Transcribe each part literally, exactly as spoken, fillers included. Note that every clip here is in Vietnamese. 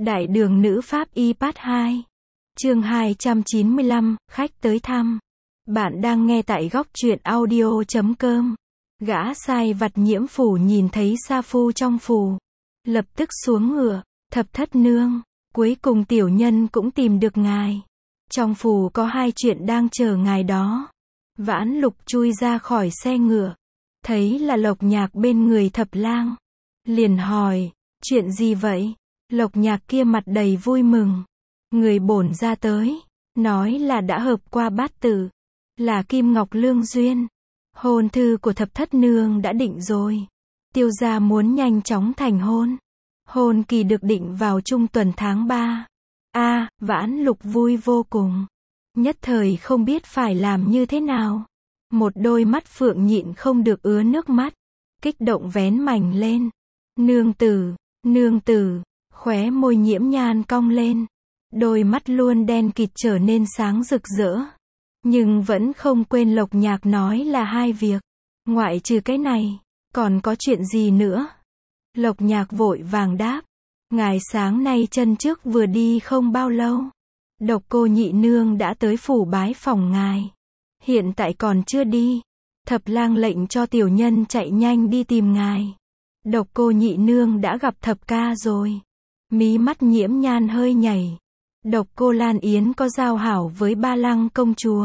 Đại đường nữ pháp y part hai. Chương hai trăm chín mươi lăm, khách tới thăm. Bạn đang nghe tại góc truyện audio chấm com. Gã sai vặt nhiễm phủ nhìn thấy sa phu trong phủ, lập tức xuống ngựa. Thập thất nương, cuối cùng tiểu nhân cũng tìm được ngài. Trong phủ có hai chuyện đang chờ ngài đó. Vãn Lục chui ra khỏi xe ngựa, thấy là Lộc Nhạc bên người Thập Lang, liền hỏi, chuyện gì vậy? Lộc Nhạc kia mặt đầy vui mừng. Người bổn ra tới, nói là đã hợp qua bát tự, là Kim Ngọc Lương duyên. Hôn thư của thập thất nương đã định rồi. Tiêu gia muốn nhanh chóng thành hôn. Hôn kỳ được định vào trung tuần tháng ba. A, à, Vãn Lục vui vô cùng. Nhất thời không biết phải làm như thế nào. Một đôi mắt phượng nhịn không được ứa nước mắt, kích động vén mảnh lên. Nương tử, nương tử. Khóe môi Nhiễm Nhan cong lên, đôi mắt luôn đen kịt trở nên sáng rực rỡ. Nhưng vẫn không quên Lộc Nhạc nói là hai việc. Ngoại trừ cái này, còn có chuyện gì nữa? Lộc Nhạc vội vàng đáp. Ngài sáng nay chân trước vừa đi không bao lâu, Độc Cô nhị nương đã tới phủ bái phòng ngài. Hiện tại còn chưa đi. Thập Lang lệnh cho tiểu nhân chạy nhanh đi tìm ngài. Độc Cô nhị nương đã gặp thập ca rồi. Mí mắt Nhiễm Nhan hơi nhảy. Độc Cô Lan Yến có giao hảo với Ba Lăng công chúa.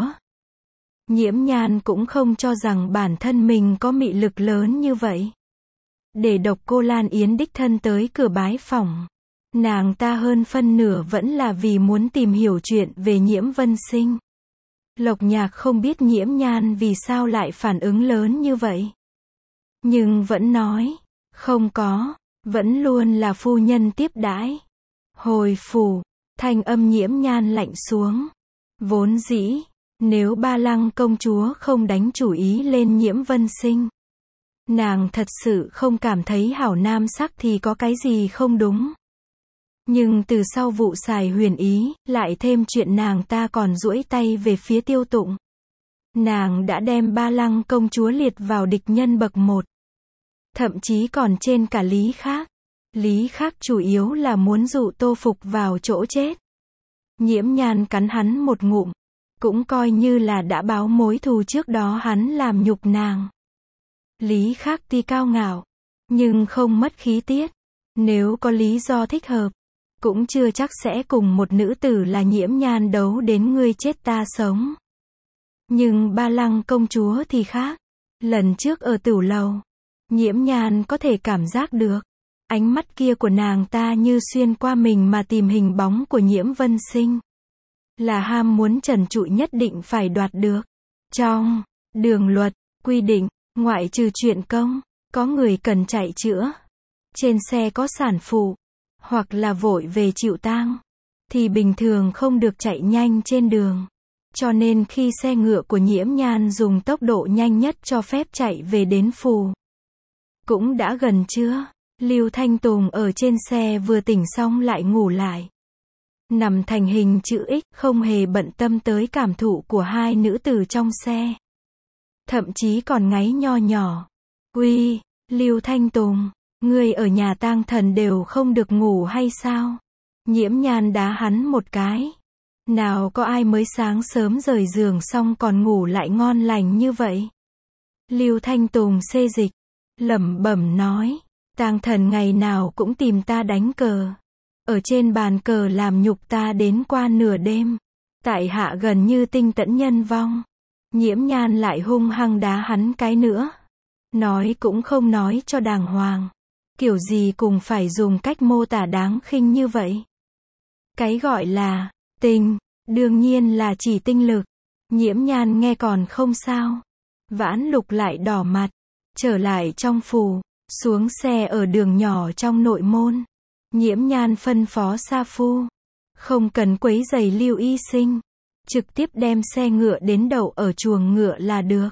Nhiễm Nhan cũng không cho rằng bản thân mình có mị lực lớn như vậy. Để Độc Cô Lan Yến đích thân tới cửa bái phỏng, nàng ta hơn phân nửa vẫn là vì muốn tìm hiểu chuyện về Nhiễm Vân Sinh. Lộc Nhạc không biết Nhiễm Nhan vì sao lại phản ứng lớn như vậy, nhưng vẫn nói, không có. Vẫn luôn là phu nhân tiếp đãi. Hồi phủ, thanh âm Nhiễm Nhan lạnh xuống. Vốn dĩ, nếu Ba Lăng công chúa không đánh chủ ý lên Nhiễm Vân Sinh, nàng thật sự không cảm thấy hảo nam sắc thì có cái gì không đúng. Nhưng từ sau vụ xài huyền ý, lại thêm chuyện nàng ta còn duỗi tay về phía Tiêu Tụng, nàng đã đem Ba Lăng công chúa liệt vào địch nhân bậc một. Thậm chí còn trên cả Lý Khác. Lý Khác chủ yếu là muốn dụ Tô Phục vào chỗ chết. Nhiễm Nhan cắn hắn một ngụm, cũng coi như là đã báo mối thù trước đó hắn làm nhục nàng. Lý Khác tuy cao ngạo, nhưng không mất khí tiết. Nếu có lý do thích hợp, cũng chưa chắc sẽ cùng một nữ tử là Nhiễm Nhan đấu đến ngươi chết ta sống. Nhưng Ba Lăng công chúa thì khác. Lần trước ở tửu lầu, Nhiễm Nhan có thể cảm giác được, ánh mắt kia của nàng ta như xuyên qua mình mà tìm hình bóng của Nhiễm Vân Sinh. Là ham muốn trần trụi nhất định phải đoạt được. Trong đường luật, quy định, ngoại trừ chuyện công, có người cần chạy chữa, trên xe có sản phụ, hoặc là vội về chịu tang, thì bình thường không được chạy nhanh trên đường. Cho nên khi xe ngựa của Nhiễm Nhan dùng tốc độ nhanh nhất cho phép chạy về đến phủ, cũng đã gần trưa. Lưu Thanh Tùng ở trên xe vừa tỉnh xong lại ngủ lại, nằm thành hình chữ X, không hề bận tâm tới cảm thụ của hai nữ tử trong xe. Thậm chí còn ngáy nho nhỏ. Uy, Lưu Thanh Tùng, ngươi ở nhà tang thần đều không được ngủ hay sao? Nhiễm Nhan đá hắn một cái. Nào có ai mới sáng sớm rời giường xong còn ngủ lại ngon lành như vậy? Lưu Thanh Tùng xê dịch, lẩm bẩm nói. Tang thần ngày nào cũng tìm ta đánh cờ. Ở trên bàn cờ làm nhục ta đến qua nửa đêm. Tại hạ gần như tinh tẫn nhân vong. Nhiễm Nhan lại hung hăng đá hắn cái nữa. Nói cũng không nói cho đàng hoàng. Kiểu gì cũng phải dùng cách mô tả đáng khinh như vậy. Cái gọi là tình, đương nhiên là chỉ tinh lực. Nhiễm Nhan nghe còn không sao. Vãn Lục lại đỏ mặt. Trở lại trong phủ. Xuống xe ở đường nhỏ trong nội môn. Nhiễm Nhan phân phó sa phu, không cần quấy rầy Lưu Y Sinh, trực tiếp đem xe ngựa đến đậu ở chuồng ngựa là được.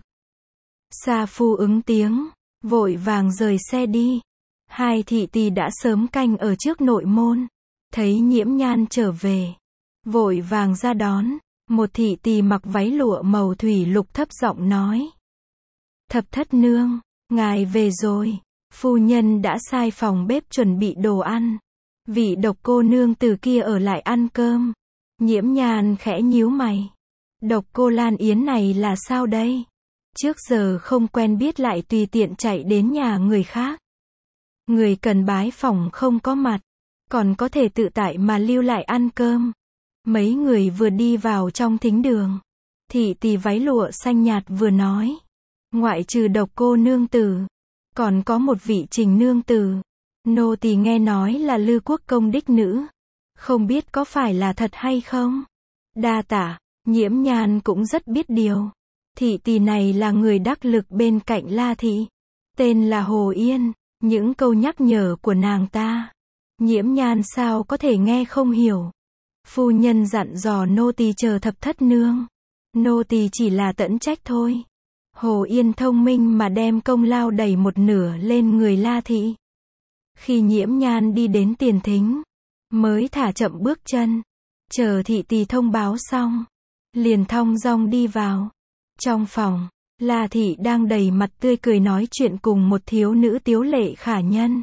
Sa phu ứng tiếng, vội vàng rời xe đi. Hai thị tỳ đã sớm canh ở trước nội môn, thấy Nhiễm Nhan trở về, vội vàng ra đón. Một thị tỳ mặc váy lụa màu thủy lục thấp giọng nói: Thập thất nương, ngài về rồi. Phu nhân đã sai phòng bếp chuẩn bị đồ ăn. Vị Độc cô nương từ kia ở lại ăn cơm. Nhiễm Nhan khẽ nhíu mày. Độc cô Lan Yến này là sao đây? Trước giờ không quen biết lại tùy tiện chạy đến nhà người khác. Người cần bái phỏng không có mặt, còn có thể tự tại mà lưu lại ăn cơm. Mấy người vừa đi vào trong thính đường. Thị tỳ váy lụa xanh nhạt vừa nói. Ngoại trừ Độc cô nương tử, còn có một vị Trình nương tử. Nô tỳ nghe nói là Lư Quốc công đích nữ. Không biết có phải là thật hay không? Đa tạ, Nhiễm Nhan cũng rất biết điều. Thị tỳ này là người đắc lực bên cạnh La thị. Tên là Hồ Yên. Những câu nhắc nhở của nàng ta, Nhiễm Nhan sao có thể nghe không hiểu. Phu nhân dặn dò nô tỳ chờ thập thất nương. Nô tỳ chỉ là tẫn trách thôi. Hồ Yên thông minh mà đem công lao đẩy một nửa lên người La thị. Khi Nhiễm Nhan đi đến tiền thính, mới thả chậm bước chân, chờ thị tỳ thông báo xong, liền thong dong đi vào. Trong phòng, La thị đang đầy mặt tươi cười nói chuyện cùng một thiếu nữ tiếu lệ khả nhân.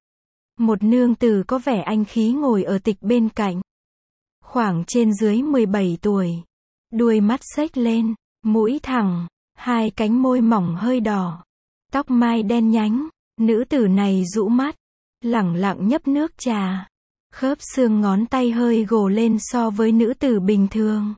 Một nương tử có vẻ anh khí ngồi ở tịch bên cạnh. Khoảng trên dưới mười bảy tuổi. Đuôi mắt xếch lên, mũi thẳng, hai cánh môi mỏng hơi đỏ. Tóc mai đen nhánh, nữ tử này rũ mắt, lẳng lặng nhấp nước trà. Khớp xương ngón tay hơi gồ lên so với nữ tử bình thường.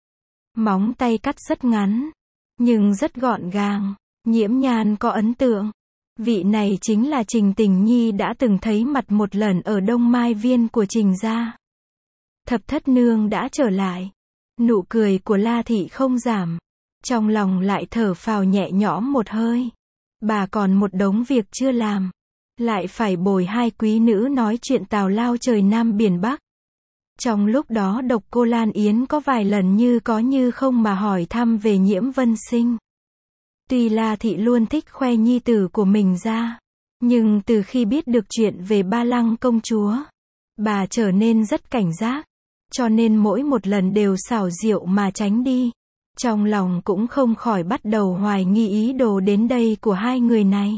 Móng tay cắt rất ngắn, nhưng rất gọn gàng. Nhiễm Nhan có ấn tượng. Vị này chính là Trình Tình Nhi đã từng thấy mặt một lần ở Đông Mai Viên của Trình gia. Thập thất nương đã trở lại. Nụ cười của La thị không giảm. Trong lòng lại thở phào nhẹ nhõm một hơi. Bà còn một đống việc chưa làm. Lại phải bồi hai quý nữ nói chuyện tào lao trời Nam biển Bắc. Trong lúc đó Độc cô Lan Yến có vài lần như có như không mà hỏi thăm về Nhiễm Vân Sinh. Tuy La thị luôn thích khoe nhi tử của mình ra, nhưng từ khi biết được chuyện về Ba Lăng công chúa, bà trở nên rất cảnh giác, cho nên mỗi một lần đều xảo diệu mà tránh đi. Trong lòng cũng không khỏi bắt đầu hoài nghi ý đồ đến đây của hai người này.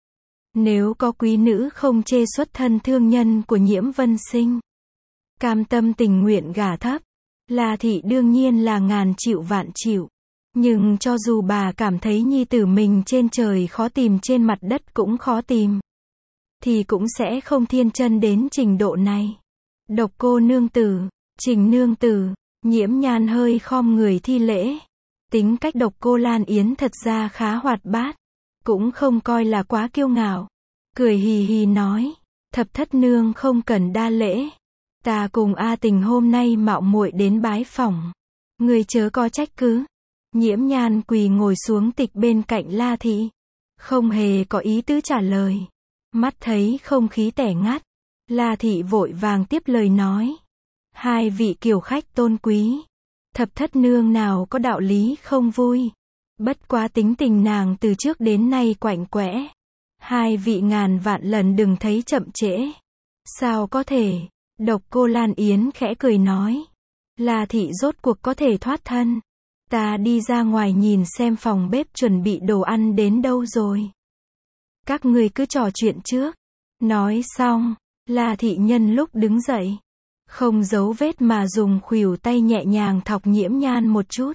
Nếu có quý nữ không chê xuất thân thương nhân của Nhiễm Vân Sinh, cam tâm tình nguyện gả thấp, La thị đương nhiên là ngàn chịu vạn chịu. Nhưng cho dù bà cảm thấy nhi tử mình trên trời khó tìm trên mặt đất cũng khó tìm, thì cũng sẽ không thiên chân đến trình độ này. Độc cô nương tử, Trình nương tử, Nhiễm Nhan hơi khom người thi lễ. Tính cách Độc cô Lan Yến thật ra khá hoạt bát, cũng không coi là quá kiêu ngạo. Cười hì hì nói, thập thất nương không cần đa lễ. Ta cùng A Tình hôm nay mạo muội đến bái phỏng. Người chớ có trách cứ. Nhiễm Nhan quỳ ngồi xuống tịch bên cạnh La thị. Không hề có ý tứ trả lời. Mắt thấy không khí tẻ ngắt. La thị vội vàng tiếp lời nói. Hai vị kiều khách tôn quý. Thập thất nương nào có đạo lý không vui. Bất quá tính tình nàng từ trước đến nay quạnh quẽ. Hai vị ngàn vạn lần đừng thấy chậm trễ. Sao có thể? Độc cô Lan Yến khẽ cười nói. La thị rốt cuộc có thể thoát thân. Ta đi ra ngoài nhìn xem phòng bếp chuẩn bị đồ ăn đến đâu rồi. Các ngươi cứ trò chuyện trước. Nói xong, La thị nhân lúc đứng dậy, không giấu vết mà dùng khuỷu tay nhẹ nhàng thọc Nhiễm Nhan một chút,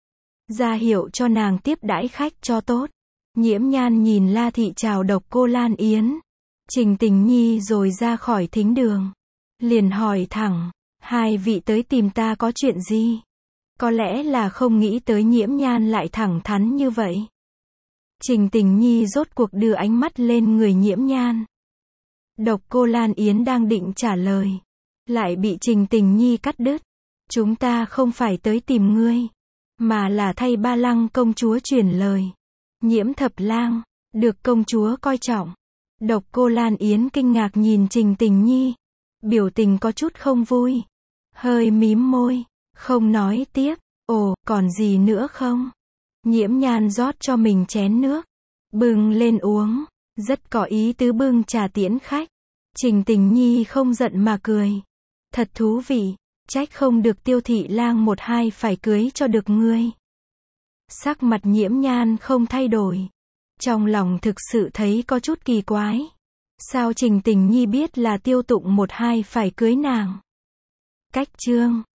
ra hiệu cho nàng tiếp đãi khách cho tốt. Nhiễm Nhan nhìn La thị chào Độc cô Lan Yến, Trình Tình Nhi rồi ra khỏi thính đường. Liền hỏi thẳng, hai vị tới tìm ta có chuyện gì? Có lẽ là không nghĩ tới Nhiễm Nhan lại thẳng thắn như vậy. Trình Tình Nhi rốt cuộc đưa ánh mắt lên người Nhiễm Nhan. Độc cô Lan Yến đang định trả lời, lại bị Trình Tình Nhi cắt đứt. Chúng ta không phải tới tìm ngươi, mà là thay Ba Lăng công chúa truyền lời. Nhiễm thập lang, được công chúa coi trọng. Độc cô Lan Yến kinh ngạc nhìn Trình Tình Nhi, biểu tình có chút không vui, hơi mím môi, không nói tiếp. Ồ, còn gì nữa không? Nhiễm Nhan rót cho mình chén nước, bưng lên uống, rất có ý tứ bưng trà tiễn khách. Trình Tình Nhi không giận mà cười. Thật thú vị, trách không được Tiêu thị lang một hai phải cưới cho được ngươi. Sắc mặt Nhiễm Nhan không thay đổi. Trong lòng thực sự thấy có chút kỳ quái. Sao Trình Tình Nhi biết là Tiêu Tụng một hai phải cưới nàng? Cách chương